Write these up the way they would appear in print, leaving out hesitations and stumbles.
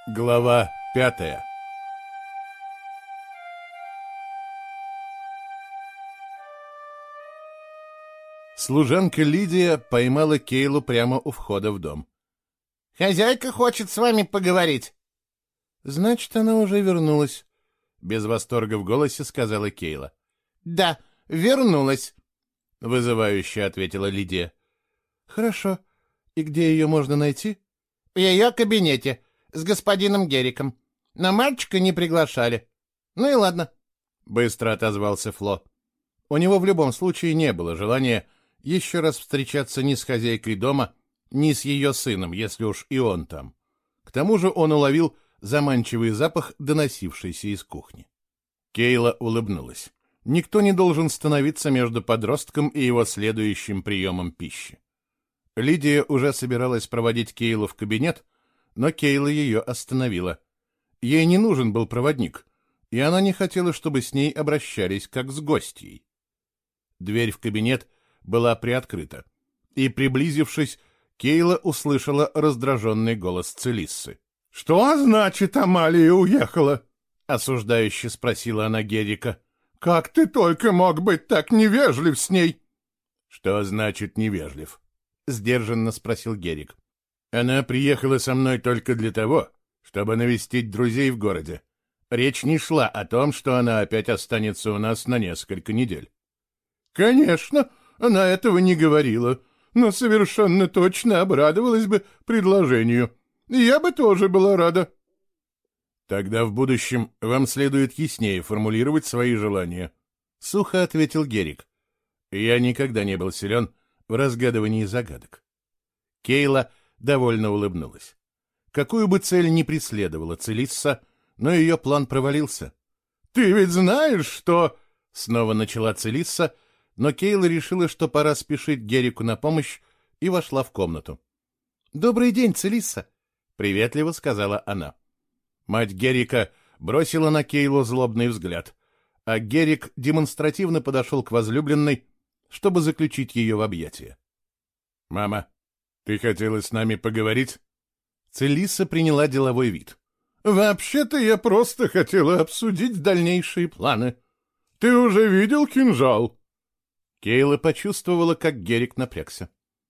Глава 5. Служанка Лидия поймала Кейлу прямо у входа в дом. «Хозяйка хочет с вами поговорить». «Значит, она уже вернулась», — без восторга в голосе сказала Кейла. «Да, вернулась», — вызывающе ответила Лидия. «Хорошо. И где ее можно найти?» «В ее кабинете, с господином Герриком. Но мальчика не приглашали. Ну и ладно», — быстро отозвался Фло. У него в любом случае не было желания еще раз встречаться ни с хозяйкой дома, ни с ее сыном, если уж и он там. К тому же он уловил заманчивый запах, доносившийся из кухни. Кейла улыбнулась. Никто не должен становиться между подростком и его следующим приемом пищи. Лидия уже собиралась проводить Кейлу в кабинет, но Кейла ее остановила. Ей не нужен был проводник, и она не хотела, чтобы с ней обращались как с гостьей. Дверь в кабинет была приоткрыта, и, приблизившись, Кейла услышала раздраженный голос Целиссы. — Что значит, Амалия уехала? — осуждающе спросила она Геррика. — Как ты только мог быть так невежлив с ней? — Что значит невежлив? — сдержанно спросил Геррик. — Она приехала со мной только для того, чтобы навестить друзей в городе. Речь не шла о том, что она опять останется у нас на несколько недель. — Конечно, она этого не говорила, но совершенно точно обрадовалась бы предложению. Я бы тоже была рада. — Тогда в будущем вам следует яснее формулировать свои желания, — сухо ответил Геррик. Я никогда не был силен в разгадывании загадок. Кейла довольно улыбнулась. Какую бы цель ни преследовала Целисса, но ее план провалился. — Ты ведь знаешь, что... — снова начала Целисса, но Кейла решила, что пора спешить Геррику на помощь, и вошла в комнату. — Добрый день, Целисса! — приветливо сказала она. Мать Геррика бросила на Кейлу злобный взгляд, а Геррик демонстративно подошел к возлюбленной, чтобы заключить ее в объятия. — Мама, ты хотела с нами поговорить? Целисса приняла деловой вид. — Вообще-то я просто хотела обсудить дальнейшие планы. Ты уже видел кинжал? Кейла почувствовала, как Геррик напрягся.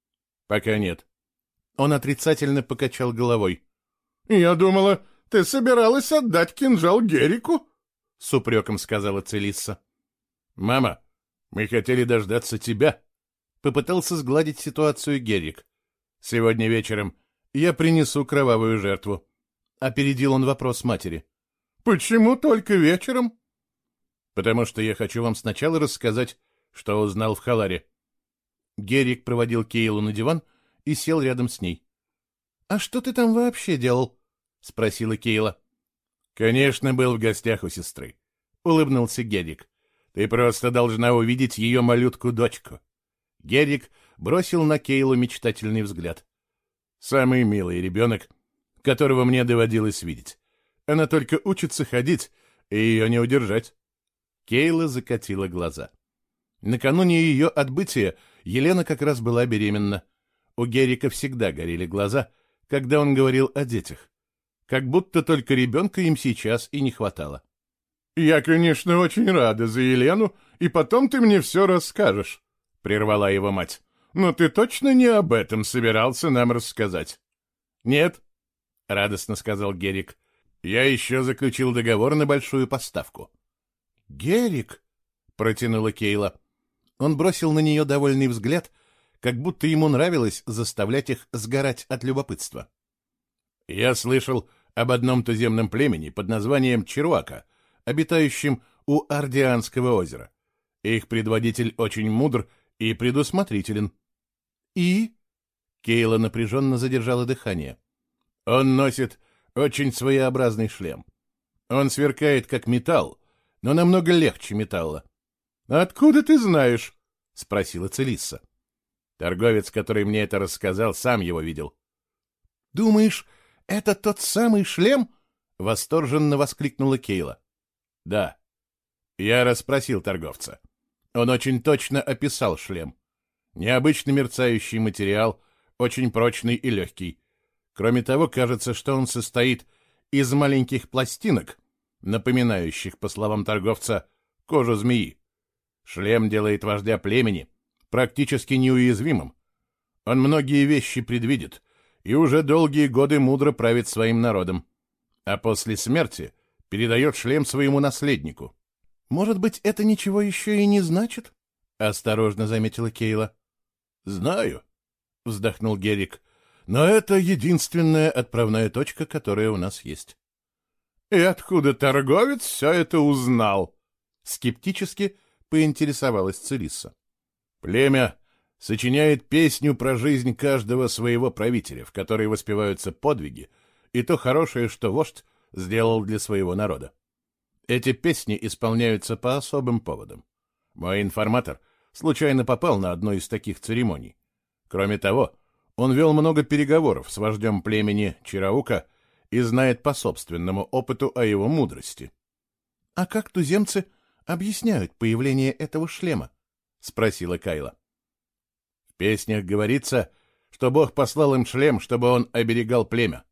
— Пока нет. Он отрицательно покачал головой. — Я думала, ты собиралась отдать кинжал Геррику? — с упреком сказала Целисса. — Мама, мы хотели дождаться тебя. Попытался сгладить ситуацию Геррик. Сегодня вечером я принесу кровавую жертву. Опередил он вопрос матери. — Почему только вечером? — Потому что я хочу вам сначала рассказать, что узнал в Халаре. Геррик проводил Кейлу на диван и сел рядом с ней. — А что ты там вообще делал? — спросила Кейла. — Конечно, был в гостях у сестры, — улыбнулся Геррик. — Ты просто должна увидеть ее малютку-дочку. Геррик бросил на Кейлу мечтательный взгляд. Самый милый ребенок, которого мне доводилось видеть. Она только учится ходить, и ее не удержать. Кейла закатила глаза. Накануне ее отбытия Елена как раз была беременна. У Геррика всегда горели глаза, когда он говорил о детях. Как будто только ребенка им сейчас и не хватало. — Я, конечно, очень рада за Елену, и потом ты мне все расскажешь, — прервала его мать. — Но ты точно не об этом собирался нам рассказать? — Нет, — радостно сказал Геррик. — Я еще заключил договор на большую поставку. — Геррик, — протянула Кейла. Он бросил на нее довольный взгляд, как будто ему нравилось заставлять их сгорать от любопытства. — Я слышал об одном туземном племени под названием Чируака, обитающем у Ардианского озера. Их предводитель очень мудр и предусмотрителен. — И? — Кейла напряженно задержала дыхание. — Он носит очень своеобразный шлем. Он сверкает, как металл, но намного легче металла. — Откуда ты знаешь? — спросила Целисса. Торговец, который мне это рассказал, сам его видел. — Думаешь, это тот самый шлем? — восторженно воскликнула Кейла. — Да. Я расспросил торговца. Он очень точно описал шлем. Необычный мерцающий материал, очень прочный и легкий. Кроме того, кажется, что он состоит из маленьких пластинок, напоминающих, по словам торговца, кожу змеи. Шлем делает вождя племени практически неуязвимым. Он многие вещи предвидит и уже долгие годы мудро правит своим народом, а после смерти передает шлем своему наследнику. «Может быть, это ничего еще и не значит?» — осторожно заметила Кейла. «Знаю», — вздохнул Герик, — «но это единственная отправная точка, которая у нас есть». «И откуда торговец все это узнал?» — скептически поинтересовалась Целисса. «Племя сочиняет песню про жизнь каждого своего правителя, в которой воспеваются подвиги и то хорошее, что вождь сделал для своего народа. Эти песни исполняются по особым поводам. Мой информатор случайно попал на одну из таких церемоний. Кроме того, он вел много переговоров с вождем племени Чираука и знает по собственному опыту о его мудрости». «А как туземцы объясняют появление этого шлема?» — спросила Кайла. «В песнях говорится, что Бог послал им шлем, чтобы он оберегал племя».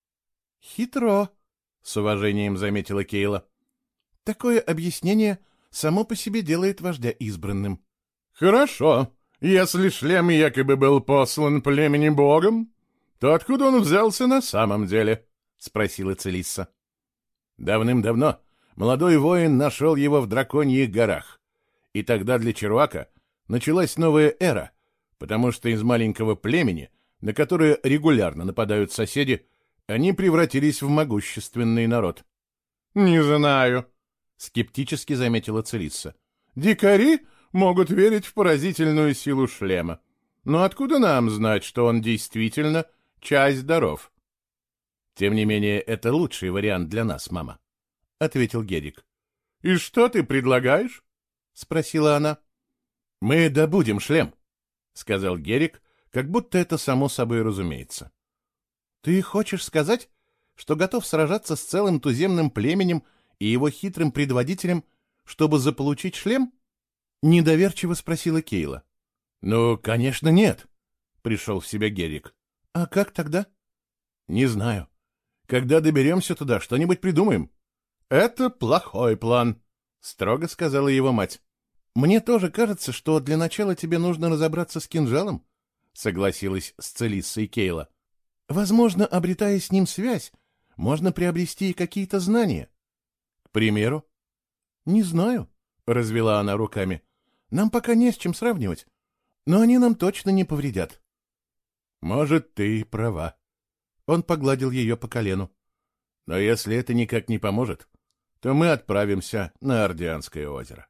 «Хитро», — с уважением заметила Кейла. «Такое объяснение само по себе делает вождя избранным». «Хорошо. Если шлем якобы был послан племени Богом, то откуда он взялся на самом деле?» — спросила Целисса. «Давным-давно молодой воин нашел его в Драконьих горах, и тогда для Чируака началась новая эра, потому что из маленького племени, на которое регулярно нападают соседи, они превратились в могущественный народ». «Не знаю», — скептически заметила Целисса. «Дикари могут верить в поразительную силу шлема. Но откуда нам знать, что он действительно часть даров?» «Тем не менее, это лучший вариант для нас, мама», — ответил Герик. «И что ты предлагаешь?» — спросила она. «Мы добудем шлем», — сказал Герик, как будто это само собой разумеется. «Ты хочешь сказать, что готов сражаться с целым туземным племенем и его хитрым предводителем, чтобы заполучить шлем?» — недоверчиво спросила Кейла. «Ну, конечно, нет», — пришел в себя Герик. «А как тогда?» «Не знаю. Когда доберемся туда, что-нибудь придумаем». «Это плохой план», — строго сказала его мать. «Мне тоже кажется, что для начала тебе нужно разобраться с кинжалом», — согласилась с Целиссой Кейла. «Возможно, обретая с ним связь, можно приобрести и какие-то знания». «К примеру?» «Не знаю», — развела она руками. «Нам пока не с чем сравнивать, но они нам точно не повредят». «Может, ты права». Он погладил ее по колену. «Но если это никак не поможет, то мы отправимся на Ордианское озеро».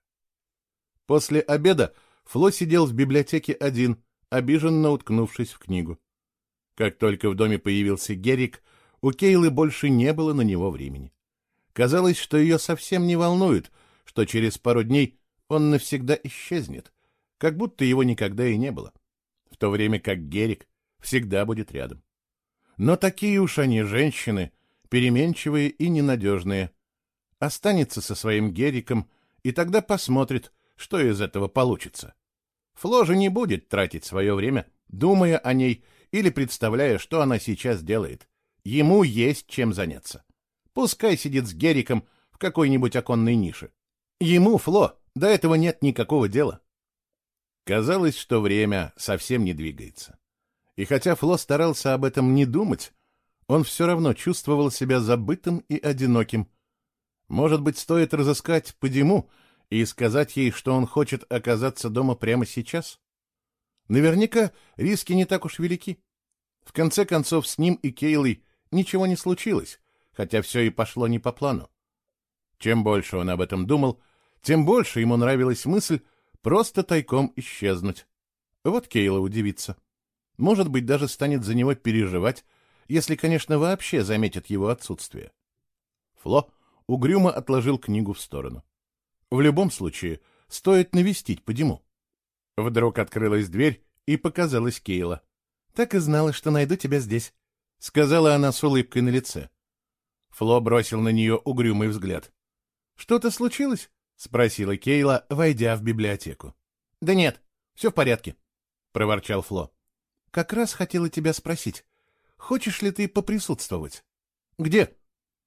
После обеда Фло сидел в библиотеке один, обиженно уткнувшись в книгу. Как только в доме появился Герик, у Кейлы больше не было на него времени. Казалось, что ее совсем не волнует, что через пару дней он навсегда исчезнет, как будто его никогда и не было, в то время как Герик всегда будет рядом. Но такие уж они, женщины, переменчивые и ненадежные. Останется со своим Гериком, и тогда посмотрит, что из этого получится. Фло же не будет тратить свое время, думая о ней или представляя, что она сейчас делает. Ему есть чем заняться. Пускай сидит с Гериком в какой-нибудь оконной нише. Ему, Фло, до этого нет никакого дела. Казалось, что время совсем не двигается. И хотя Фло старался об этом не думать, он все равно чувствовал себя забытым и одиноким. Может быть, стоит разыскать Падиму и сказать ей, что он хочет оказаться дома прямо сейчас? Наверняка риски не так уж велики. В конце концов, с ним и Кейлой ничего не случилось, хотя все и пошло не по плану. Чем больше он об этом думал, тем больше ему нравилась мысль просто тайком исчезнуть. Вот Кейла удивится. Может быть, даже станет за него переживать, если, конечно, вообще заметит его отсутствие. Фло угрюмо отложил книгу в сторону. В любом случае, стоит навестить Падиму. Вдруг открылась дверь, и показалась Кейла. «Так и знала, что найду тебя здесь», — сказала она с улыбкой на лице. Фло бросил на нее угрюмый взгляд. «Что-то случилось?» — спросила Кейла, войдя в библиотеку. «Да нет, все в порядке», — проворчал Фло. «Как раз хотела тебя спросить, хочешь ли ты поприсутствовать?» «Где?»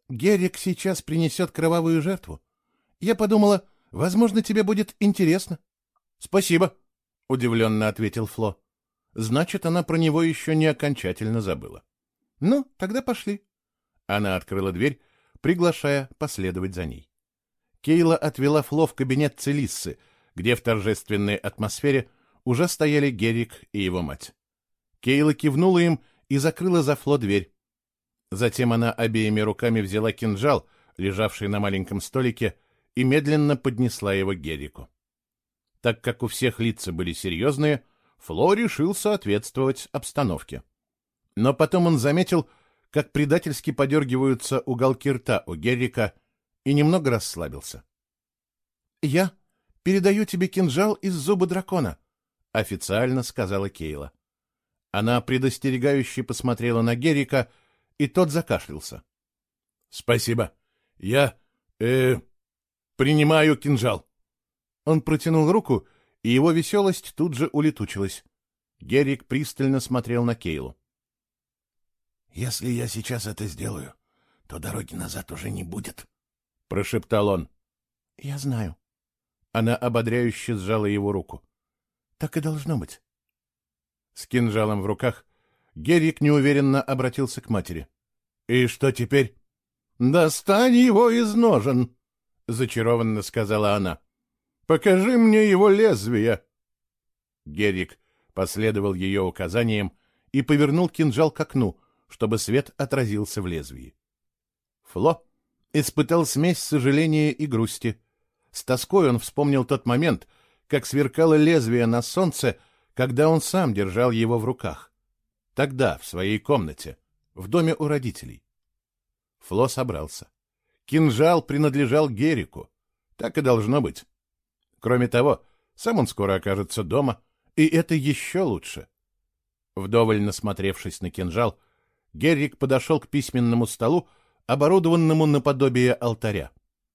Герик сейчас принесет кровавую жертву. Я подумала, возможно, тебе будет интересно. — Спасибо, — удивленно ответил Фло. Значит, она про него еще не окончательно забыла. — Ну, тогда пошли. Она открыла дверь, приглашая последовать за ней. Кейла отвела Фло в кабинет Целиссы, где в торжественной атмосфере уже стояли Герик и его мать. Кейла кивнула им и закрыла за Фло дверь. Затем она обеими руками взяла кинжал, лежавший на маленьком столике, и медленно поднесла его к Герику. Так как у всех лица были серьезные, Фло решил соответствовать обстановке. Но потом он заметил, как предательски подергиваются уголки рта у Герика, и немного расслабился. — Я передаю тебе кинжал из зуба дракона, — официально сказала Кейла. Она предостерегающе посмотрела на Герика, и тот закашлялся. — Спасибо. Я... принимаю кинжал. Он протянул руку, и его веселость тут же улетучилась. Герик пристально смотрел на Кейлу. — Если я сейчас это сделаю, то дороги назад уже не будет, — прошептал он. — Я знаю. Она ободряюще сжала его руку. — Так и должно быть. С кинжалом в руках Герик неуверенно обратился к матери. — И что теперь? — Достань его из ножен, — зачарованно сказала она. — Покажи мне его лезвие. Герик последовал ее указаниям и повернул кинжал к окну, чтобы свет отразился в лезвии. Фло испытал смесь сожаления и грусти. С тоской он вспомнил тот момент, как сверкало лезвие на солнце, когда он сам держал его в руках. Тогда, в своей комнате, в доме у родителей. Фло собрался. Кинжал принадлежал Герику. Так и должно быть. Кроме того, сам он скоро окажется дома, и это еще лучше. Вдоволь насмотревшись на кинжал, Герик подошел к письменному столу, оборудованному наподобие алтаря.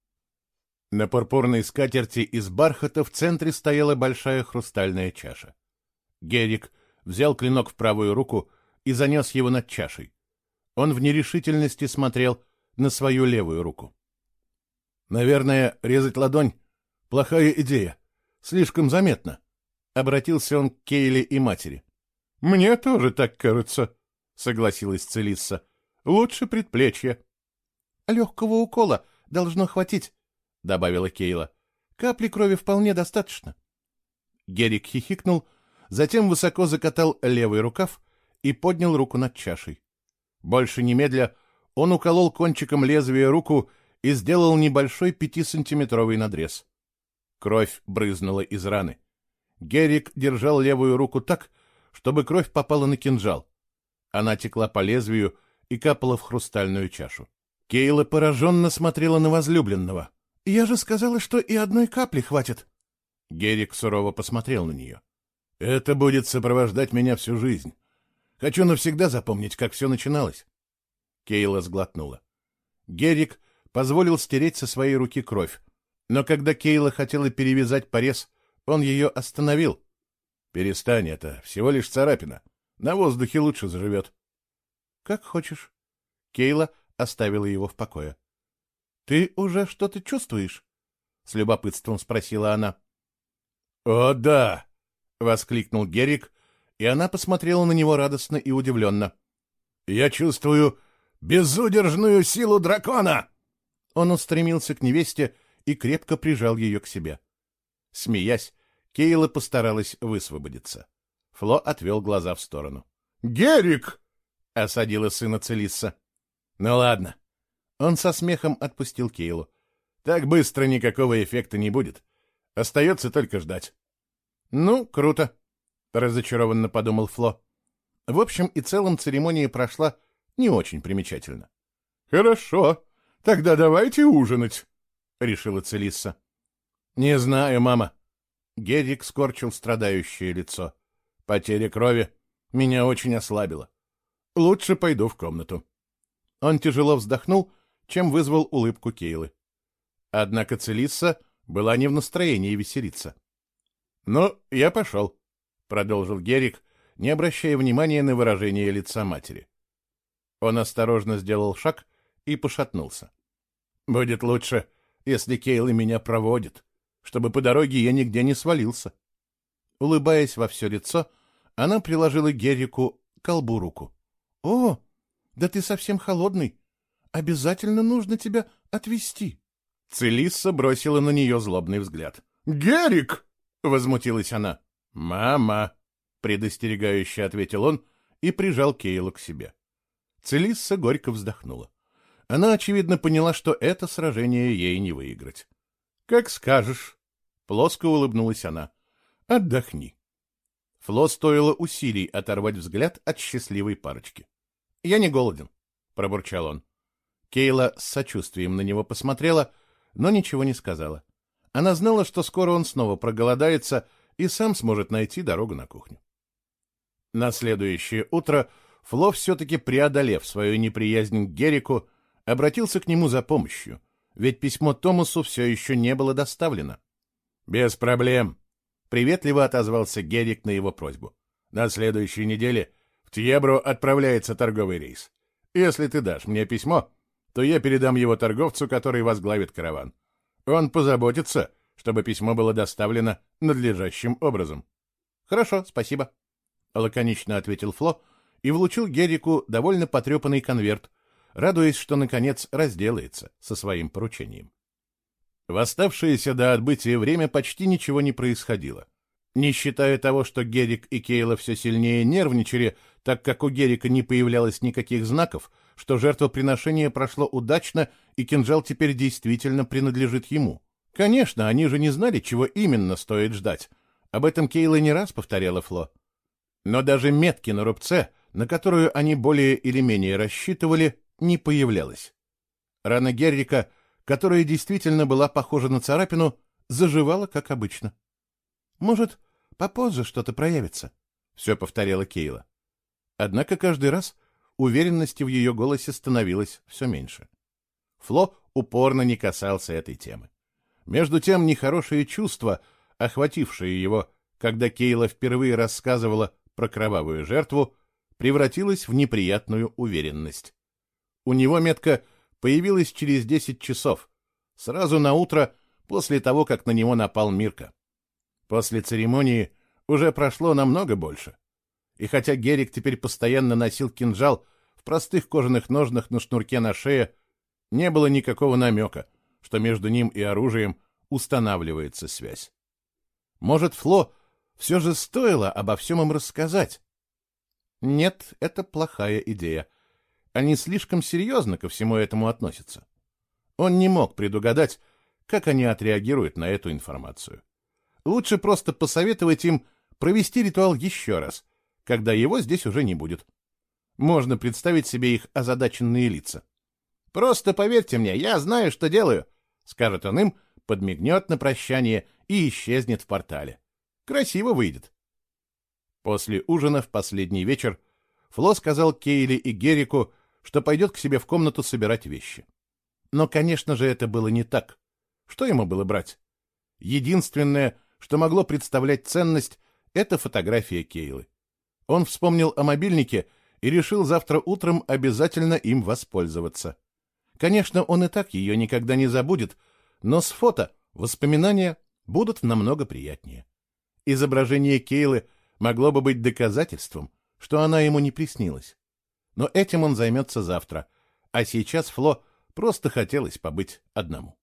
На пурпурной скатерти из бархата в центре стояла большая хрустальная чаша. Герик взял клинок в правую руку и занес его над чашей. Он в нерешительности смотрел на свою левую руку. «Наверное, резать ладонь — плохая идея. Слишком заметно», — обратился он к Кейле и матери. «Мне тоже так кажется», — согласилась Целисса. «Лучше предплечья». «Легкого укола должно хватить», — добавила Кейла. «Капли крови вполне достаточно». Герик хихикнул, затем высоко закатал левый рукав и поднял руку над чашей. Больше немедля он уколол кончиком лезвия руку и сделал небольшой 5-сантиметровый надрез. Кровь брызнула из раны. Герик держал левую руку так, чтобы кровь попала на кинжал. Она текла по лезвию и капала в хрустальную чашу. Кейла пораженно смотрела на возлюбленного. «Я же сказала, что и одной капли хватит». Герик сурово посмотрел на нее. «Это будет сопровождать меня всю жизнь. Хочу навсегда запомнить, как все начиналось». Кейла сглотнула. Герик позволил стереть со своей руки кровь, но когда Кейла хотела перевязать порез, он ее остановил. «Перестань, это всего лишь царапина. На воздухе лучше заживет». «Как хочешь». Кейла оставила его в покое. «Ты уже что-то чувствуешь?» — с любопытством спросила она. «О, да!» — воскликнул Герик, и она посмотрела на него радостно и удивленно. «Я чувствую безудержную силу дракона!» Он устремился к невесте и крепко прижал ее к себе. Смеясь, Кейла постаралась высвободиться. Фло отвел глаза в сторону. «Герик!» — осадила сына Целисса. «Ну ладно». Он со смехом отпустил Кейлу. «Так быстро никакого эффекта не будет. Остается только ждать». «Ну, круто», — разочарованно подумал Фло. В общем и целом церемония прошла не очень примечательно. «Хорошо, тогда давайте ужинать», — решила Целисса. «Не знаю, мама». Герик скорчил страдающее лицо. «Потеря крови меня очень ослабила. Лучше пойду в комнату». Он тяжело вздохнул, чем вызвал улыбку Кейлы. Однако Целисса была не в настроении веселиться. «Ну, я пошел», — продолжил Герик, не обращая внимания на выражение лица матери. Он осторожно сделал шаг и пошатнулся. «Будет лучше, если Кейла меня проводит, чтобы по дороге я нигде не свалился». Улыбаясь во все лицо, она приложила Геррику к колбу руку. «О, да ты совсем холодный. Обязательно нужно тебя отвезти». Целисса бросила на нее злобный взгляд. «Геррик!» — возмутилась она. «Мама!» — предостерегающе ответил он и прижал Кейлу к себе. Целисса горько вздохнула. Она, очевидно, поняла, что это сражение ей не выиграть. «Как скажешь!» — плоско улыбнулась она. «Отдохни». Фло стоило усилий оторвать взгляд от счастливой парочки. «Я не голоден», — пробурчал он. Кейла с сочувствием на него посмотрела, но ничего не сказала. Она знала, что скоро он снова проголодается и сам сможет найти дорогу на кухню. На следующее утро Фло, все-таки преодолев свою неприязнь к Геррику, обратился к нему за помощью, ведь письмо Томасу все еще не было доставлено. «Без проблем», — приветливо отозвался Геррик на его просьбу. «На следующей неделе в Тьебро отправляется торговый рейс. Если ты дашь мне письмо, то я передам его торговцу, который возглавит караван. Он позаботится, чтобы письмо было доставлено надлежащим образом». «Хорошо, спасибо», — лаконично ответил Фло и вручил Геррику довольно потрепанный конверт, радуясь, что, наконец, разделается со своим поручением. В оставшееся до отбытия время почти ничего не происходило. Не считая того, что Геррик и Кейла все сильнее нервничали, так как у Геррика не появлялось никаких знаков, что жертвоприношение прошло удачно и кинжал теперь действительно принадлежит ему. Конечно, они же не знали, чего именно стоит ждать. Об этом Кейла не раз повторяла Фло. Но даже метки на рубце, на которую они более или менее рассчитывали, не появлялось. Рана Геррика, которая действительно была похожа на царапину, заживала, как обычно. «Может, попозже что-то проявится?» — все повторяла Кейла. Однако каждый раз уверенности в ее голосе становилось все меньше. Фло упорно не касался этой темы. Между тем, нехорошее чувство, охватившее его, когда Кейла впервые рассказывала про кровавую жертву, превратилось в неприятную уверенность. У него метка появилась через 10 часов, сразу на утро после того, как на него напал Мирка. После церемонии уже прошло намного больше. И хотя Геррик теперь постоянно носил кинжал в простых кожаных ножнах на шнурке на шее, не было никакого намека, что между ним и оружием устанавливается связь. Может, Фло все же стоило обо всем им рассказать? Нет, это плохая идея. Они слишком серьезно ко всему этому относятся. Он не мог предугадать, как они отреагируют на эту информацию. Лучше просто посоветовать им провести ритуал еще раз, когда его здесь уже не будет. Можно представить себе их озадаченные лица. «Просто поверьте мне, я знаю, что делаю», — скажет он им, подмигнет на прощание и исчезнет в портале. Красиво выйдет. После ужина в последний вечер Фло сказал Кейле и Геррику, что пойдет к себе в комнату собирать вещи. Но, конечно же, это было не так. Что ему было брать? Единственное, что могло представлять ценность, это фотография Кейлы. Он вспомнил о мобильнике и решил завтра утром обязательно им воспользоваться. Конечно, он и так ее никогда не забудет, но с фото воспоминания будут намного приятнее. Изображение Кейлы могло бы быть доказательством, что она ему не приснилась. Но этим он займется завтра, а сейчас Фло просто хотелось побыть одному.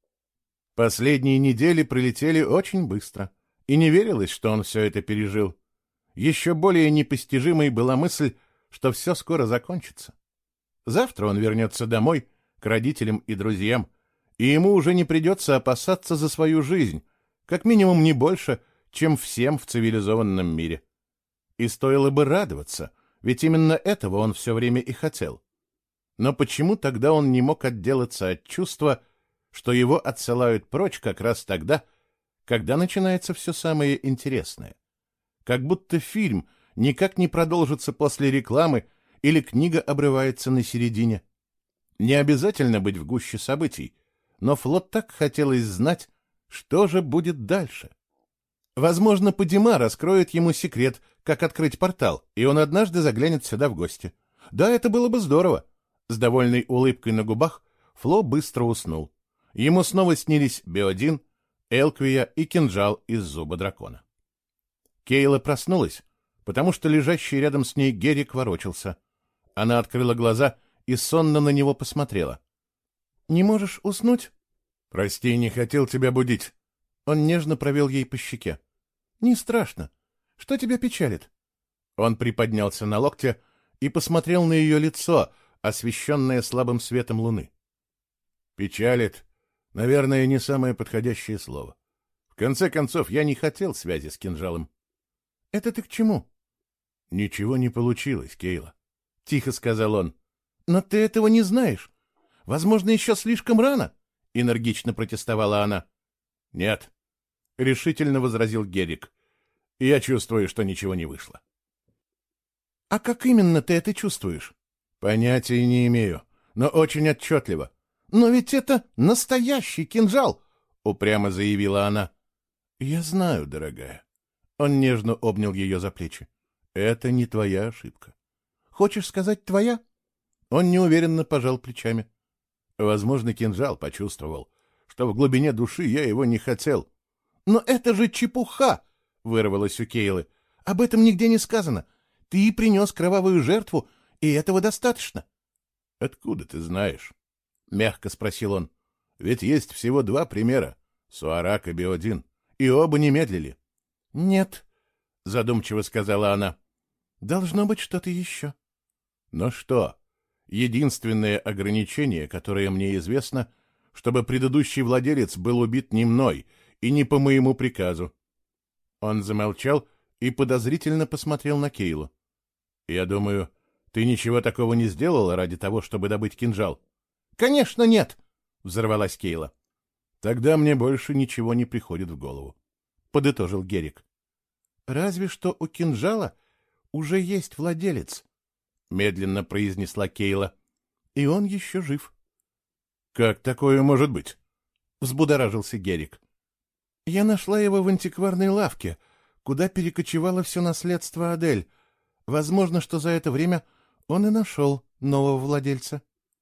Последние недели пролетели очень быстро, и не верилось, что он все это пережил. Еще более непостижимой была мысль, что все скоро закончится. Завтра он вернется домой, к родителям и друзьям, и ему уже не придется опасаться за свою жизнь, как минимум не больше, чем всем в цивилизованном мире. И стоило бы радоваться, ведь именно этого он все время и хотел. Но почему тогда он не мог отделаться от чувства, что его отсылают прочь как раз тогда, когда начинается все самое интересное? Как будто фильм никак не продолжится после рекламы или книга обрывается на середине. Не обязательно быть в гуще событий, но Фло так хотелось знать, что же будет дальше. Возможно, Падима раскроет ему секрет, как открыть портал, и он однажды заглянет сюда в гости. Да, это было бы здорово. С довольной улыбкой на губах Фло быстро уснул. Ему снова снились Беодин, Элквия и кинжал из зуба дракона. Кейла проснулась, потому что лежащий рядом с ней Герик ворочался. Она открыла глаза и сонно на него посмотрела. — Не можешь уснуть? — Прости, не хотел тебя будить. Он нежно провел ей по щеке. — Не страшно. Что тебя печалит? Он приподнялся на локте и посмотрел на ее лицо, освещенное слабым светом луны. — Печалит, наверное, не самое подходящее слово. В конце концов, я не хотел связи с кинжалом. — Это ты к чему? — Ничего не получилось, Кейла, — тихо сказал он. — Но ты этого не знаешь. Возможно, еще слишком рано, — энергично протестовала она. — Нет, — решительно возразил Герик. — Я чувствую, что ничего не вышло. — А как именно ты это чувствуешь? — Понятия не имею, но очень отчетливо. — Но ведь это настоящий кинжал, — упрямо заявила она. — Я знаю, дорогая. Он нежно обнял ее за плечи. — Это не твоя ошибка. — Хочешь сказать, твоя? Он неуверенно пожал плечами. Возможно, кинжал почувствовал, что в глубине души я его не хотел. — Но это же чепуха! — вырвалось у Кейлы. — Об этом нигде не сказано. Ты принес кровавую жертву, и этого достаточно. — Откуда ты знаешь? — мягко спросил он. — Ведь есть всего 2 примера — Суарак и Беодин, и оба не медлили. — Нет, — задумчиво сказала она. — Должно быть что-то еще. — Но что? Единственное ограничение, которое мне известно, чтобы предыдущий владелец был убит не мной и не по моему приказу. Он замолчал и подозрительно посмотрел на Кейлу. — Я думаю, ты ничего такого не сделала ради того, чтобы добыть кинжал? — Конечно, нет! — взорвалась Кейла. — Тогда мне больше ничего не приходит в голову, — подытожил Герик. — Разве что у кинжала уже есть владелец, — медленно произнесла Кейла. — И он еще жив. — Как такое может быть? — взбудоражился Герик. — Я нашла его в антикварной лавке, куда перекочевало все наследство Адель. Возможно, что за это время он и нашел нового владельца.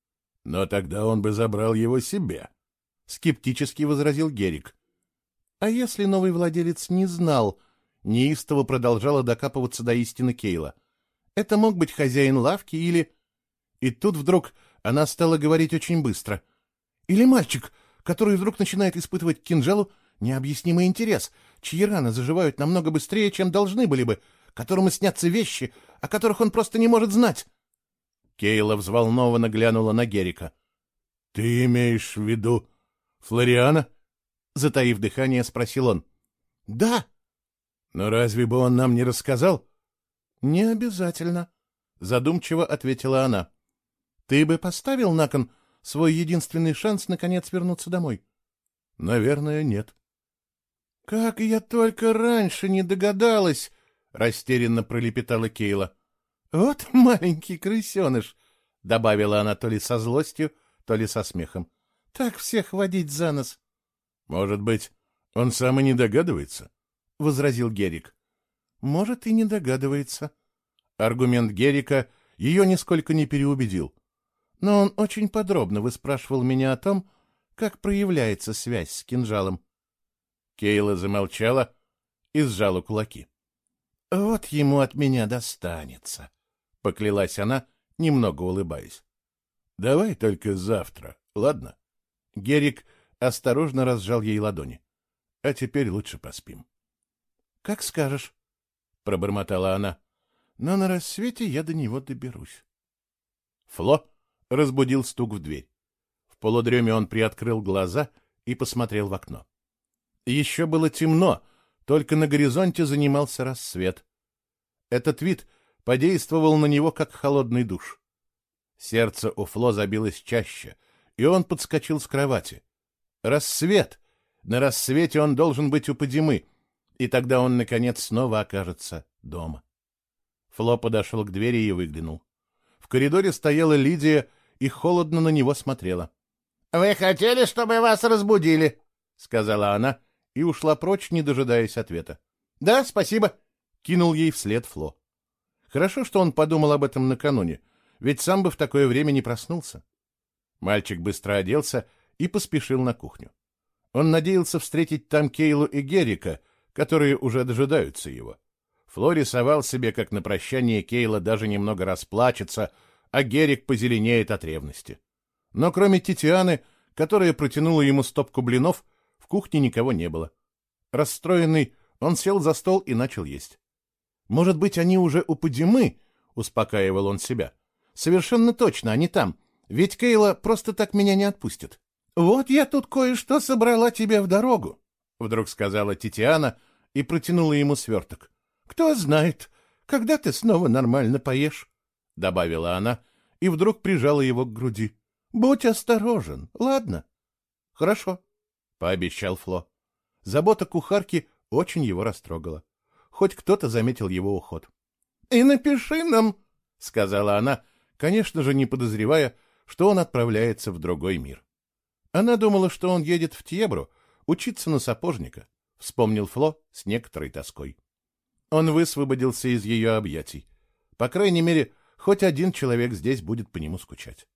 — Но тогда он бы забрал его себе, — скептически возразил Герик. — А если новый владелец не знал? — неистово продолжала докапываться до истины Кейла. — Это мог быть хозяин лавки или... И тут вдруг она стала говорить очень быстро. — Или мальчик, который вдруг начинает испытывать к кинжалу необъяснимый интерес, чьи раны заживают намного быстрее, чем должны были бы, которому снятся вещи, о которых он просто не может знать. Кейла взволнованно глянула на Герика. — Ты имеешь в виду Флориана? — затаив дыхание, спросил он. — Да. — Но разве бы он нам не рассказал? — Не обязательно, — задумчиво ответила она. — Ты бы поставил на кон свой единственный шанс наконец вернуться домой? — Наверное, нет. — Как я только раньше не догадалась! — растерянно пролепетала Кейла. — Вот маленький крысеныш! — добавила она то ли со злостью, то ли со смехом. — Так всех водить за нос! — Может быть, он сам и не догадывается? — возразил Герик. — Может, и не догадывается. Аргумент Герика ее нисколько не переубедил. Но он очень подробно выспрашивал меня о том, как проявляется связь с кинжалом. Кейла замолчала и сжала кулаки. — Вот ему от меня достанется, — поклялась она, немного улыбаясь. — Давай только завтра, ладно? Герик осторожно разжал ей ладони. — А теперь лучше поспим. — Как скажешь, — пробормотала она, — но на рассвете я до него доберусь. Фло разбудил стук в дверь. В полудреме он приоткрыл глаза и посмотрел в окно. Еще было темно, только на горизонте занимался рассвет. Этот вид подействовал на него, как холодный душ. Сердце у Фло забилось чаще, и он подскочил с кровати. Рассвет! На рассвете он должен быть у Падимы, и тогда он, наконец, снова окажется дома. Фло подошел к двери и выглянул. В коридоре стояла Лидия и холодно на него смотрела. — Вы хотели, чтобы вас разбудили? — сказала она и ушла прочь, не дожидаясь ответа. — Да, спасибо, — кинул ей вслед Фло. Хорошо, что он подумал об этом накануне. ведь сам бы в такое время не проснулся. Мальчик быстро оделся и поспешил на кухню. Он надеялся встретить там Кейлу и Геррика, которые уже дожидаются его. Фло рисовал себе, как на прощание Кейла даже немного расплачется, а Геррик позеленеет от ревности. Но кроме Титианы, которая протянула ему стопку блинов, в кухне никого не было. Расстроенный, он сел за стол и начал есть. «Может быть, они уже у Падимы?» — успокаивал он себя. «Совершенно точно, они там. Ведь Кейла просто так меня не отпустит». «Вот я тут кое-что собрала тебе в дорогу», — вдруг сказала Титиана и протянула ему сверток. «Кто знает, когда ты снова нормально поешь», — добавила она и вдруг прижала его к груди. «Будь осторожен, ладно?» «Хорошо», — пообещал Фло. Забота кухарки очень его растрогала. Хоть кто-то заметил его уход. «И напиши нам», — сказала она, конечно же, не подозревая, что он отправляется в другой мир. Она думала, что он едет в Тьебру учиться на сапожника, вспомнил Фло с некоторой тоской. Он высвободился из ее объятий. По крайней мере, хоть один человек здесь будет по нему скучать.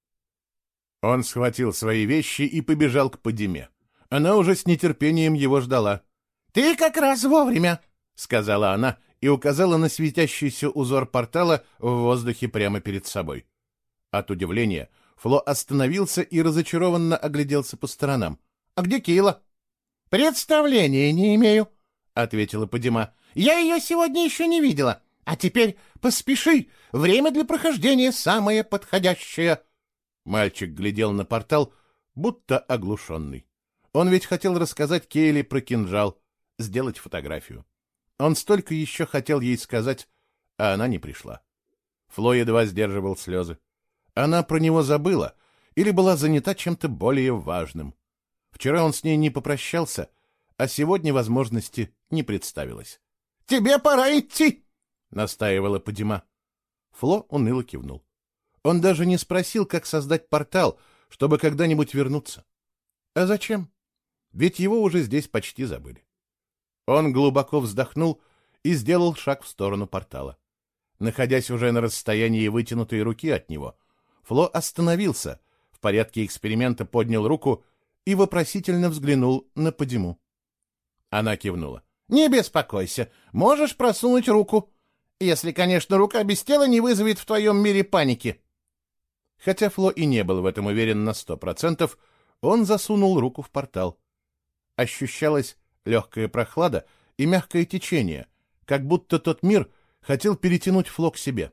Он схватил свои вещи и побежал к Падиме. Она уже с нетерпением его ждала. «Ты как раз вовремя», — сказала она и указала на светящийся узор портала в воздухе прямо перед собой. От удивления Фло остановился и разочарованно огляделся по сторонам. «А где Кейла?» «Представления не имею», — ответила Падима. «Я ее сегодня еще не видела. А теперь поспеши, время для прохождения самое подходящее». Мальчик глядел на портал, будто оглушенный. Он ведь хотел рассказать Кейле про кинжал, сделать фотографию. Он столько еще хотел ей сказать, а она не пришла. Фло едва сдерживал слезы. Она про него забыла или была занята чем-то более важным. Вчера он с ней не попрощался, а сегодня возможности не представилось. «Тебе пора идти!» — настаивала Падима. Фло уныло кивнул. Он даже не спросил, как создать портал, чтобы когда-нибудь вернуться. А зачем? Ведь его уже здесь почти забыли. Он глубоко вздохнул и сделал шаг в сторону портала. Находясь уже на расстоянии вытянутой руки от него, Фло остановился, в порядке эксперимента поднял руку и вопросительно взглянул на Падиму. Она кивнула. «Не беспокойся, можешь просунуть руку, если, конечно, рука без тела не вызовет в твоем мире паники». Хотя Фло и не был в этом уверен на 100%, он засунул руку в портал. Ощущалась легкая прохлада и мягкое течение, как будто тот мир хотел перетянуть Фло к себе.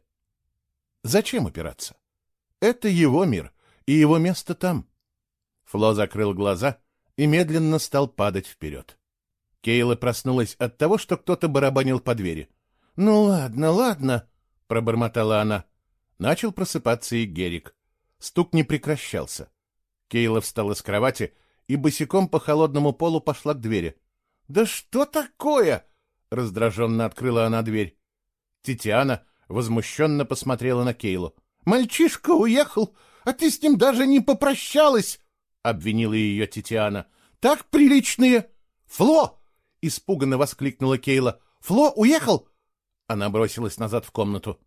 Зачем упираться? Это его мир, и его место там. Фло закрыл глаза и медленно стал падать вперед. Кейла проснулась от того, что кто-то барабанил по двери. «Ну ладно, ладно», — пробормотала она. Начал просыпаться и Геррик. Стук не прекращался. Кейла встала с кровати и босиком по холодному полу пошла к двери. «Да что такое?» — раздраженно открыла она дверь. Титиана возмущенно посмотрела на Кейлу. «Мальчишка уехал, а ты с ним даже не попрощалась!» — обвинила ее Титиана. «Так приличные!» «Фло!» — испуганно воскликнула Кейла. «Фло уехал?» Она бросилась назад в комнату.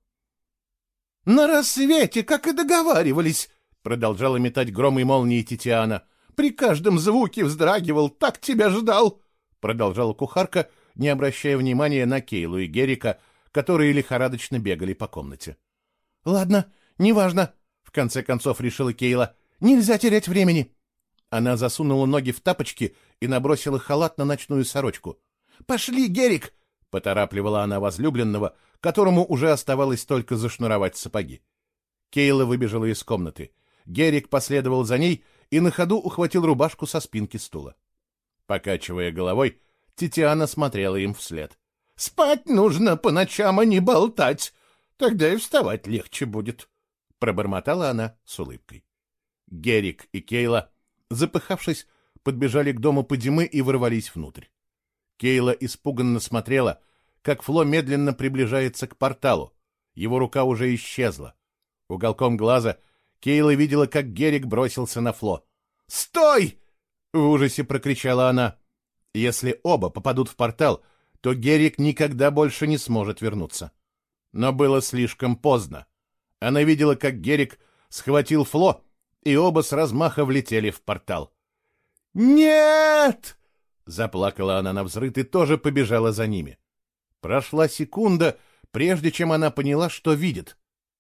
«На рассвете, как и договаривались!» — продолжала метать гром и молнии Титиана. «При каждом звуке вздрагивал, так тебя ждал!» — продолжала кухарка, не обращая внимания на Кейлу и Геррика, которые лихорадочно бегали по комнате. «Ладно, неважно», — в конце концов решила Кейла. «Нельзя терять времени». Она засунула ноги в тапочки и набросила халат на ночную сорочку. «Пошли, Геррик!» — поторапливала она возлюбленного, которому уже оставалось только зашнуровать сапоги. Кейла выбежала из комнаты. Геррик последовал за ней и на ходу ухватил рубашку со спинки стула. Покачивая головой, Титиана смотрела им вслед. «Спать нужно по ночам, а не болтать. Тогда и вставать легче будет», — пробормотала она с улыбкой. Геррик и Кейла, запыхавшись, подбежали к дому Падимы и ворвались внутрь. Кейла испуганно смотрела, как Фло медленно приближается к порталу. Его рука уже исчезла. Уголком глаза Кейла видела, как Геррик бросился на Фло. «Стой!» — в ужасе прокричала она. Если оба попадут в портал, то Геррик никогда больше не сможет вернуться. Но было слишком поздно. Она видела, как Герик схватил Фло, и оба с размаха влетели в портал. «Нет!» — заплакала она навзрыд и тоже побежала за ними. Прошла секунда, прежде чем она поняла, что видит.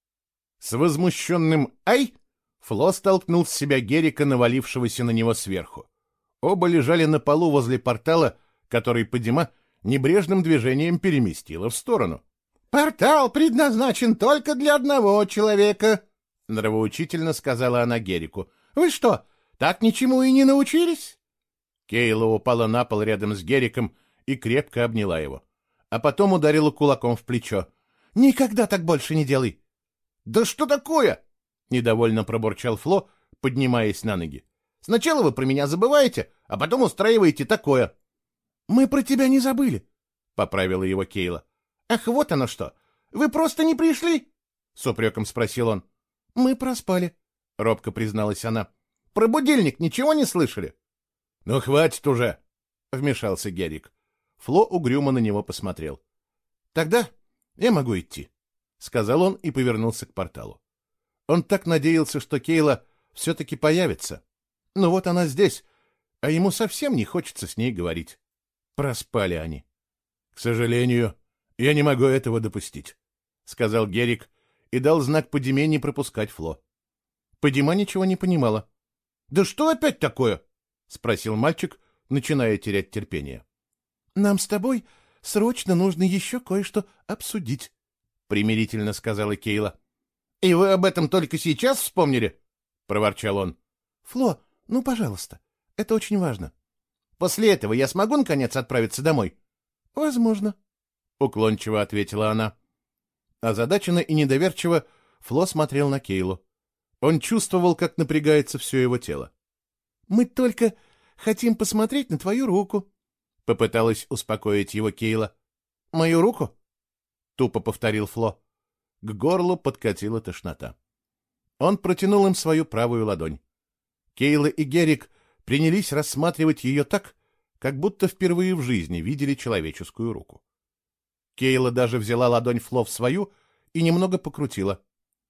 С возмущенным «Ай!» Фло столкнул с себя Герика, навалившегося на него сверху. Оба лежали на полу возле портала, который Падима небрежным движением переместила в сторону. «Портал предназначен только для одного человека», — нравоучительно сказала она Герику. «Вы что, так ничему и не научились?» Кейла упала на пол рядом с Гериком и крепко обняла его, а потом ударила кулаком в плечо. «Никогда так больше не делай!» «Да что такое?» — недовольно пробурчал Фло, поднимаясь на ноги. «Сначала вы про меня забываете, а потом устраиваете такое». «Мы про тебя не забыли», — поправила его Кейла. «Ах, вот оно что! Вы просто не пришли?» — с упреком спросил он. «Мы проспали», — робко призналась она. «Про будильник ничего не слышали?» «Ну, хватит уже!» — вмешался Герик. Фло угрюмо на него посмотрел. «Тогда я могу идти», — сказал он и повернулся к порталу. Он так надеялся, что Кейла все-таки появится. Но вот она здесь, а ему совсем не хочется с ней говорить. Проспали они. «К сожалению, я не могу этого допустить», — сказал Герик и дал знак Падиме не пропускать Фло. Падима ничего не понимала. «Да что опять такое?» — спросил мальчик, начиная терять терпение. «Нам с тобой срочно нужно еще кое-что обсудить», — примирительно сказала Кейла. «И вы об этом только сейчас вспомнили?» — проворчал он. «Фло, ну, пожалуйста, это очень важно». «После этого я смогу, наконец, отправиться домой?» «Возможно», — уклончиво ответила она. Озадаченно и недоверчиво Фло смотрел на Кейлу. Он чувствовал, как напрягается все его тело. «Мы только хотим посмотреть на твою руку», — попыталась успокоить его Кейла. «Мою руку?» — тупо повторил Фло. К горлу подкатила тошнота. Он протянул им свою правую ладонь. Кейла и Герик принялись рассматривать ее так, как будто впервые в жизни видели человеческую руку. Кейла даже взяла ладонь Фло в свою и немного покрутила.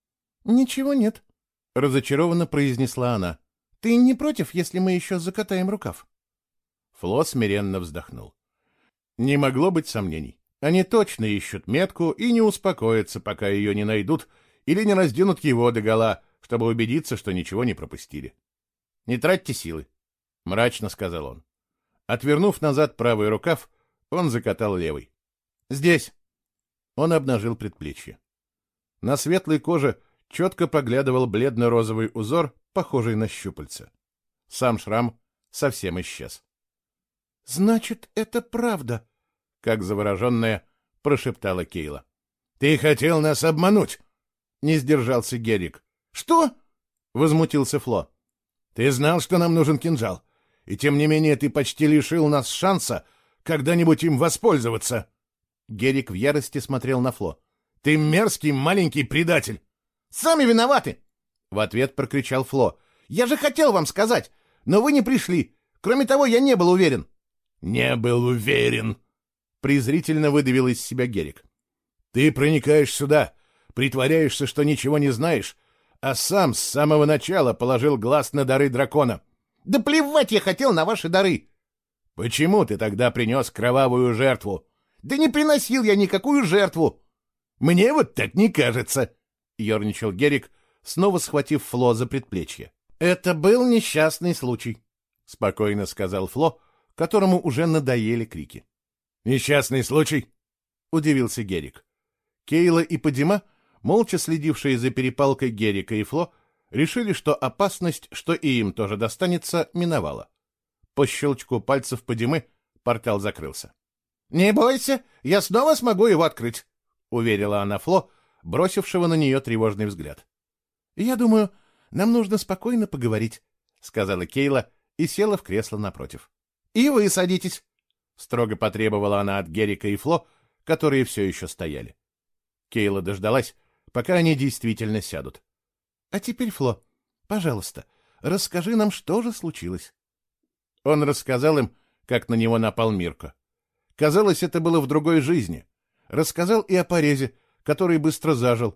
«Ничего нет», — разочарованно произнесла она. «Ты не против, если мы еще закатаем рукав?» Фло смиренно вздохнул. Не могло быть сомнений. Они точно ищут метку и не успокоятся, пока ее не найдут или не разденут его догола, чтобы убедиться, что ничего не пропустили. «Не тратьте силы», — мрачно сказал он. Отвернув назад правый рукав, он закатал левый. «Здесь». Он обнажил предплечье. На светлой коже четко проглядывал бледно-розовый узор, похожий на щупальца. Сам шрам совсем исчез. «Значит, это правда», — как завороженная прошептала Кейла. «Ты хотел нас обмануть!» — не сдержался Герик. «Что?» — возмутился Фло. «Ты знал, что нам нужен кинжал, и тем не менее ты почти лишил нас шанса когда-нибудь им воспользоваться!» Герик в ярости смотрел на Фло. «Ты мерзкий маленький предатель!» «Сами виноваты!» — в ответ прокричал Фло. «Я же хотел вам сказать, но вы не пришли. Кроме того, я не был уверен». «Не был уверен!» — презрительно выдавил из себя Герик. «Ты проникаешь сюда, притворяешься, что ничего не знаешь, а сам с самого начала положил глаз на дары дракона». «Да плевать я хотел на ваши дары!» «Почему ты тогда принес кровавую жертву?» «Да не приносил я никакую жертву!» «Мне вот так не кажется!» — ерничал Герик, снова схватив Фло за предплечье. «Это был несчастный случай», — спокойно сказал Фло, которому уже надоели крики. «Несчастный случай?» — удивился Герик. Кейла и Падима, молча следившие за перепалкой Герика и Фло, решили, что опасность, что и им тоже достанется, миновала. По щелчку пальцев Падимы портал закрылся. «Не бойся, я снова смогу его открыть», — уверила она Фло, бросившего на нее тревожный взгляд. «Я думаю, нам нужно спокойно поговорить», — сказала Кейла и села в кресло напротив. «И вы садитесь», — строго потребовала она от Герика и Фло, которые все еще стояли. Кейла дождалась, пока они действительно сядут. «А теперь, Фло, пожалуйста, расскажи нам, что же случилось». Он рассказал им, как на него напал Мирко. Казалось, это было в другой жизни. Рассказал и о порезе, который быстро зажил,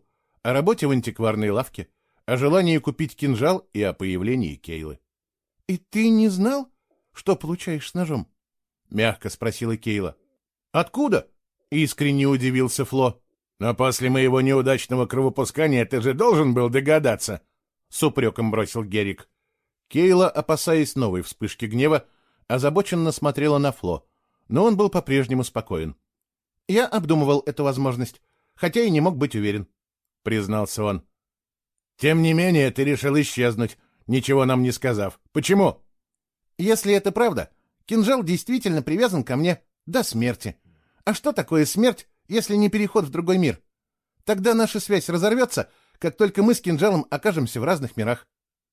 о работе в антикварной лавке, о желании купить кинжал и о появлении Кейлы. — И ты не знал, что получаешь с ножом? — мягко спросила Кейла. — Откуда? — искренне удивился Фло. — Но после моего неудачного кровопускания ты же должен был догадаться, — с упреком бросил Герик. Кейла, опасаясь новой вспышки гнева, озабоченно смотрела на Фло, но он был по-прежнему спокоен. — Я обдумывал эту возможность, хотя и не мог быть уверен, — признался он. — Тем не менее, ты решил исчезнуть, ничего нам не сказав. Почему? — Если это правда, кинжал действительно привязан ко мне до смерти. А что такое смерть, если не переход в другой мир? Тогда наша связь разорвется, как только мы с кинжалом окажемся в разных мирах.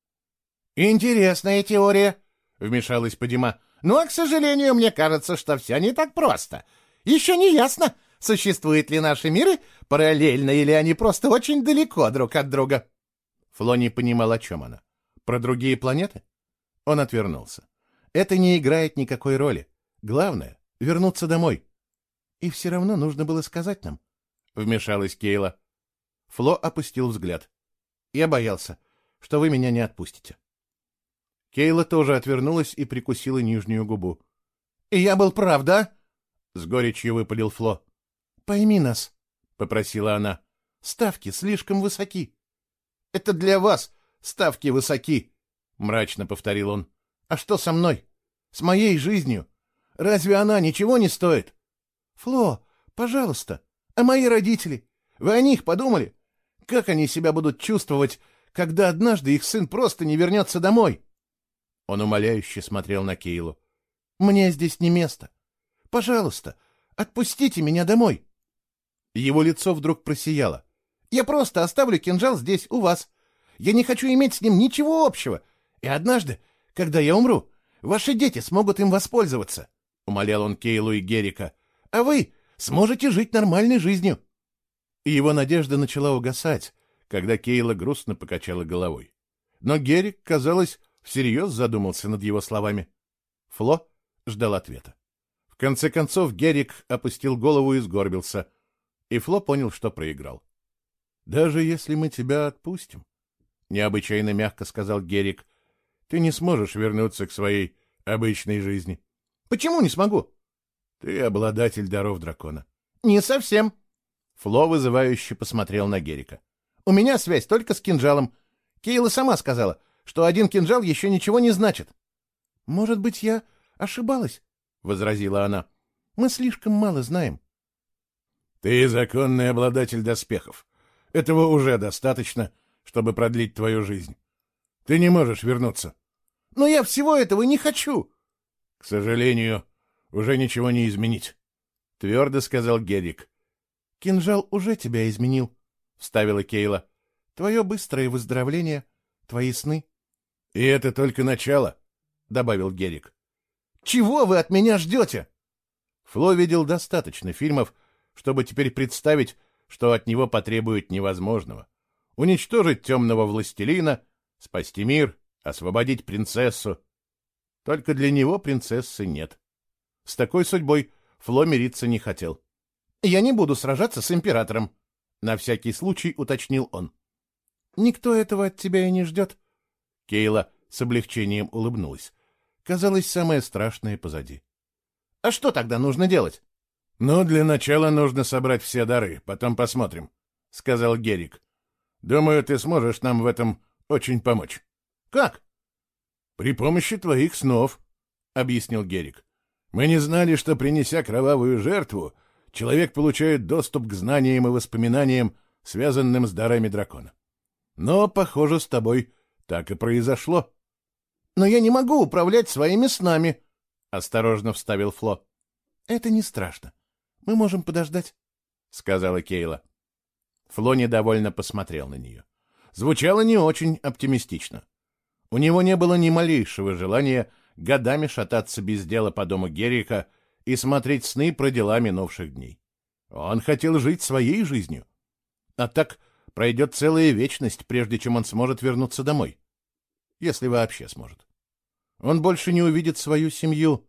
— Интересная теория, — вмешалась Падима. — Но, к сожалению, мне кажется, что все не так просто. Еще не ясно, существуют ли наши миры параллельно, или они просто очень далеко друг от друга. Фло не понимал, о чем она. Про другие планеты? Он отвернулся. Это не играет никакой роли. Главное — вернуться домой. — И все равно нужно было сказать нам, — вмешалась Кейла. Фло опустил взгляд. — Я боялся, что вы меня не отпустите. Кейла тоже отвернулась и прикусила нижнюю губу. — И я был прав, да? — с горечью выпалил Фло. — Пойми нас, — попросила она. — Ставки слишком высоки. — Это для вас ставки высоки, — мрачно повторил он. — А что со мной? С моей жизнью? Разве она ничего не стоит? — Фло, пожалуйста, а мои родители? Вы о них подумали? Как они себя будут чувствовать, когда однажды их сын просто не вернется домой? Он умоляюще смотрел на Кейлу. — Мне здесь не место. Пожалуйста, отпустите меня домой. Его лицо вдруг просияло. — Я просто оставлю кинжал здесь, у вас. Я не хочу иметь с ним ничего общего. И однажды, когда я умру, ваши дети смогут им воспользоваться, — умолял он Кейлу и Герика. — А вы сможете жить нормальной жизнью. И его надежда начала угасать, когда Кейла грустно покачала головой. Но Герик, казалось, всерьез задумался над его словами. Фло ждал ответа. В конце концов Герик опустил голову и сгорбился, и Фло понял, что проиграл. — Даже если мы тебя отпустим, — необычайно мягко сказал Герик, — ты не сможешь вернуться к своей обычной жизни. — Почему не смогу? — Ты обладатель даров дракона. — Не совсем. Фло вызывающе посмотрел на Герика. — У меня связь только с кинжалом. Кейла сама сказала, что один кинжал еще ничего не значит. — Может быть, я ошибалась, — возразила она. — Мы слишком мало знаем. — Ты законный обладатель доспехов. Этого уже достаточно, чтобы продлить твою жизнь. Ты не можешь вернуться. — Но я всего этого не хочу. — К сожалению, уже ничего не изменить, — твердо сказал Герик. — Кинжал уже тебя изменил, — вставила Кейла. — Твое быстрое выздоровление, твои сны. — И это только начало, — добавил Герик. — Чего вы от меня ждете? Фло видел достаточно фильмов, чтобы теперь представить, что от него потребуют невозможного. Уничтожить темного властелина, спасти мир, освободить принцессу. Только для него принцессы нет. С такой судьбой Фло мириться не хотел. — Я не буду сражаться с императором, — на всякий случай уточнил он. — Никто этого от тебя и не ждет. Кейла с облегчением улыбнулась. Казалось, самое страшное позади. — А что тогда нужно делать? — Ну, для начала нужно собрать все дары, потом посмотрим, — сказал Герик. — Думаю, ты сможешь нам в этом очень помочь. — Как? — При помощи твоих снов, — объяснил Герик. — Мы не знали, что, принеся кровавую жертву, человек получает доступ к знаниям и воспоминаниям, связанным с дарами дракона. Но, похоже, с тобой так и произошло. — Но я не могу управлять своими снами, — осторожно вставил Фло. — Это не страшно. Мы можем подождать, — сказала Кейла. Фло недовольно посмотрел на нее. Звучало не очень оптимистично. У него не было ни малейшего желания годами шататься без дела по дому Герика и смотреть сны про дела минувших дней. Он хотел жить своей жизнью. А так пройдет целая вечность, прежде чем он сможет вернуться домой. Если вообще сможет. Он больше не увидит свою семью.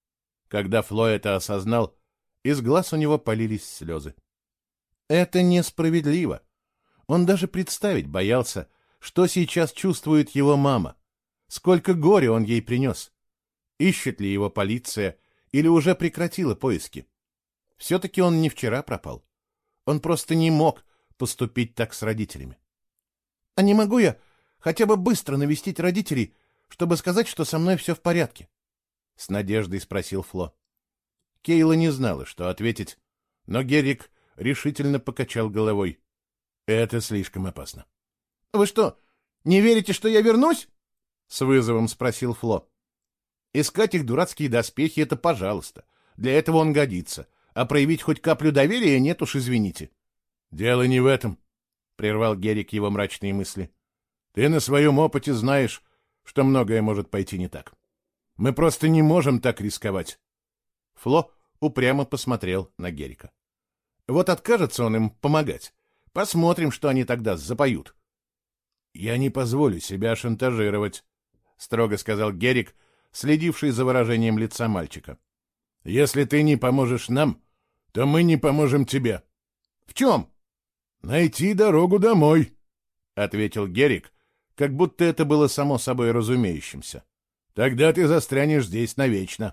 Когда Фло это осознал, из глаз у него полились слезы. Это несправедливо. Он даже представить боялся, что сейчас чувствует его мама, сколько горя он ей принес. Ищет ли его полиция или уже прекратила поиски? Все-таки он не вчера пропал. Он просто не мог поступить так с родителями. — А не могу я хотя бы быстро навестить родителей, чтобы сказать, что со мной все в порядке? — с надеждой спросил Фло. Кейла не знала, что ответить, но Геррик решительно покачал головой. — Это слишком опасно. — Вы что, не верите, что я вернусь? — с вызовом спросил Фло. — Искать их дурацкие доспехи — это пожалуйста. Для этого он годится. А проявить хоть каплю доверия нет уж, извините. — Дело не в этом, — прервал Геррик его мрачные мысли. — Ты на своем опыте знаешь, что многое может пойти не так. Мы просто не можем так рисковать. Фло упрямо посмотрел на Геррика. Вот откажется он им помогать. Посмотрим, что они тогда запоют. — Я не позволю себя шантажировать, — строго сказал Геррик, следивший за выражением лица мальчика. — Если ты не поможешь нам, то мы не поможем тебе. — В чем? — Найти дорогу домой, — ответил Геррик, как будто это было само собой разумеющимся. — Тогда ты застрянешь здесь навечно.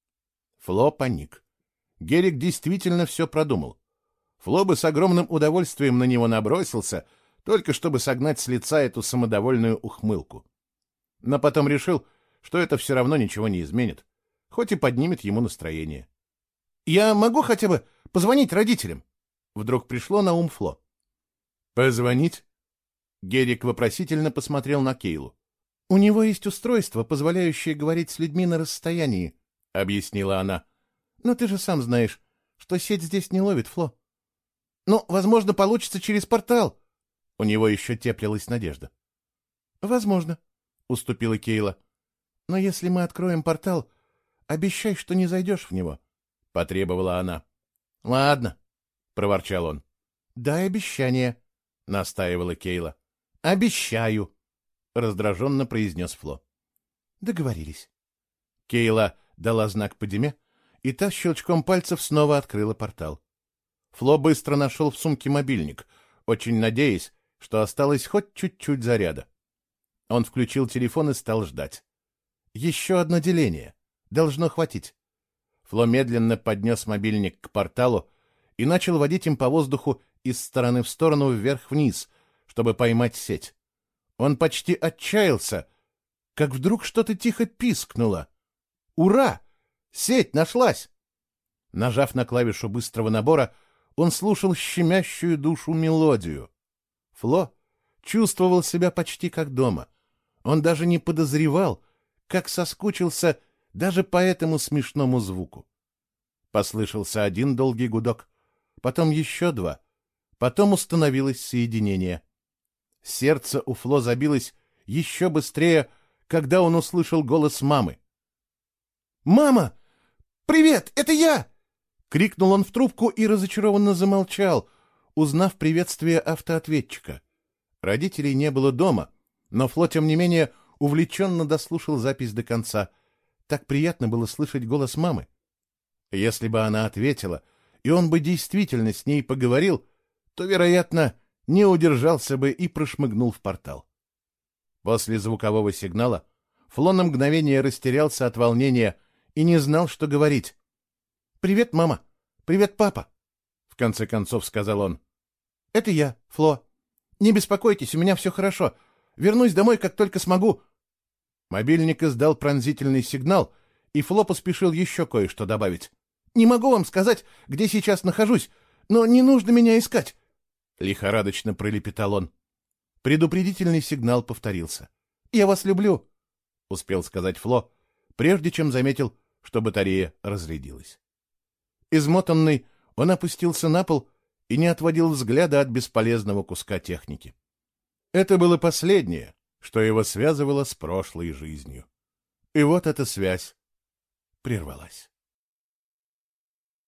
Фло паник. Геррик действительно все продумал. Фло бы с огромным удовольствием на него набросился, только чтобы согнать с лица эту самодовольную ухмылку. Но потом решил, что это все равно ничего не изменит, хоть и поднимет ему настроение. — Я могу хотя бы позвонить родителям? Вдруг пришло на ум Фло. — Позвонить? Геррик вопросительно посмотрел на Кейлу. — У него есть устройство, позволяющее говорить с людьми на расстоянии, — объяснила она. — Но ты же сам знаешь, что сеть здесь не ловит, Фло. — Ну, возможно, получится через портал. У него еще теплилась надежда. — Возможно, — уступила Кейла. — Но если мы откроем портал, обещай, что не зайдешь в него, — потребовала она. — Ладно, — проворчал он. — Дай обещание, — настаивала Кейла. — Обещаю, — раздраженно произнес Фло. — Договорились. Кейла дала знак Падиме, и та щелчком пальцев снова открыла портал. Фло быстро нашел в сумке мобильник, очень надеясь, что осталось хоть чуть-чуть заряда. Он включил телефон и стал ждать. Еще одно деление. Должно хватить. Фло медленно поднес мобильник к порталу и начал водить им по воздуху из стороны в сторону вверх-вниз, чтобы поймать сеть. Он почти отчаялся, как вдруг что-то тихо пискнуло. «Ура! Сеть нашлась!» Нажав на клавишу быстрого набора, он слушал щемящую душу мелодию. Фло чувствовал себя почти как дома. Он даже не подозревал, как соскучился даже по этому смешному звуку. Послышался один долгий гудок, потом еще два, потом установилось соединение. Сердце у Фло забилось еще быстрее, когда он услышал голос мамы. «Мама! Привет! Это я!» — крикнул он в трубку и разочарованно замолчал, узнав приветствие автоответчика. Родителей не было дома, но Фло, тем не менее, увлеченно дослушал запись до конца. Так приятно было слышать голос мамы. Если бы она ответила, и он бы действительно с ней поговорил, то, вероятно, не удержался бы и прошмыгнул в портал. После звукового сигнала Фло на мгновение растерялся от волнения и не знал, что говорить. «Привет, мама! Привет, папа!» — в конце концов сказал он. «Это я, Фло. Не беспокойтесь, у меня все хорошо. Вернусь домой, как только смогу». Мобильник издал пронзительный сигнал, и Фло поспешил еще кое-что добавить. «Не могу вам сказать, где сейчас нахожусь, но не нужно меня искать», — лихорадочно пролепетал он. Предупредительный сигнал повторился. «Я вас люблю», — успел сказать Фло, прежде чем заметил, что батарея разрядилась. Измотанный, он опустился на пол и не отводил взгляда от бесполезного куска техники. Это было последнее, что его связывало с прошлой жизнью. И вот эта связь прервалась.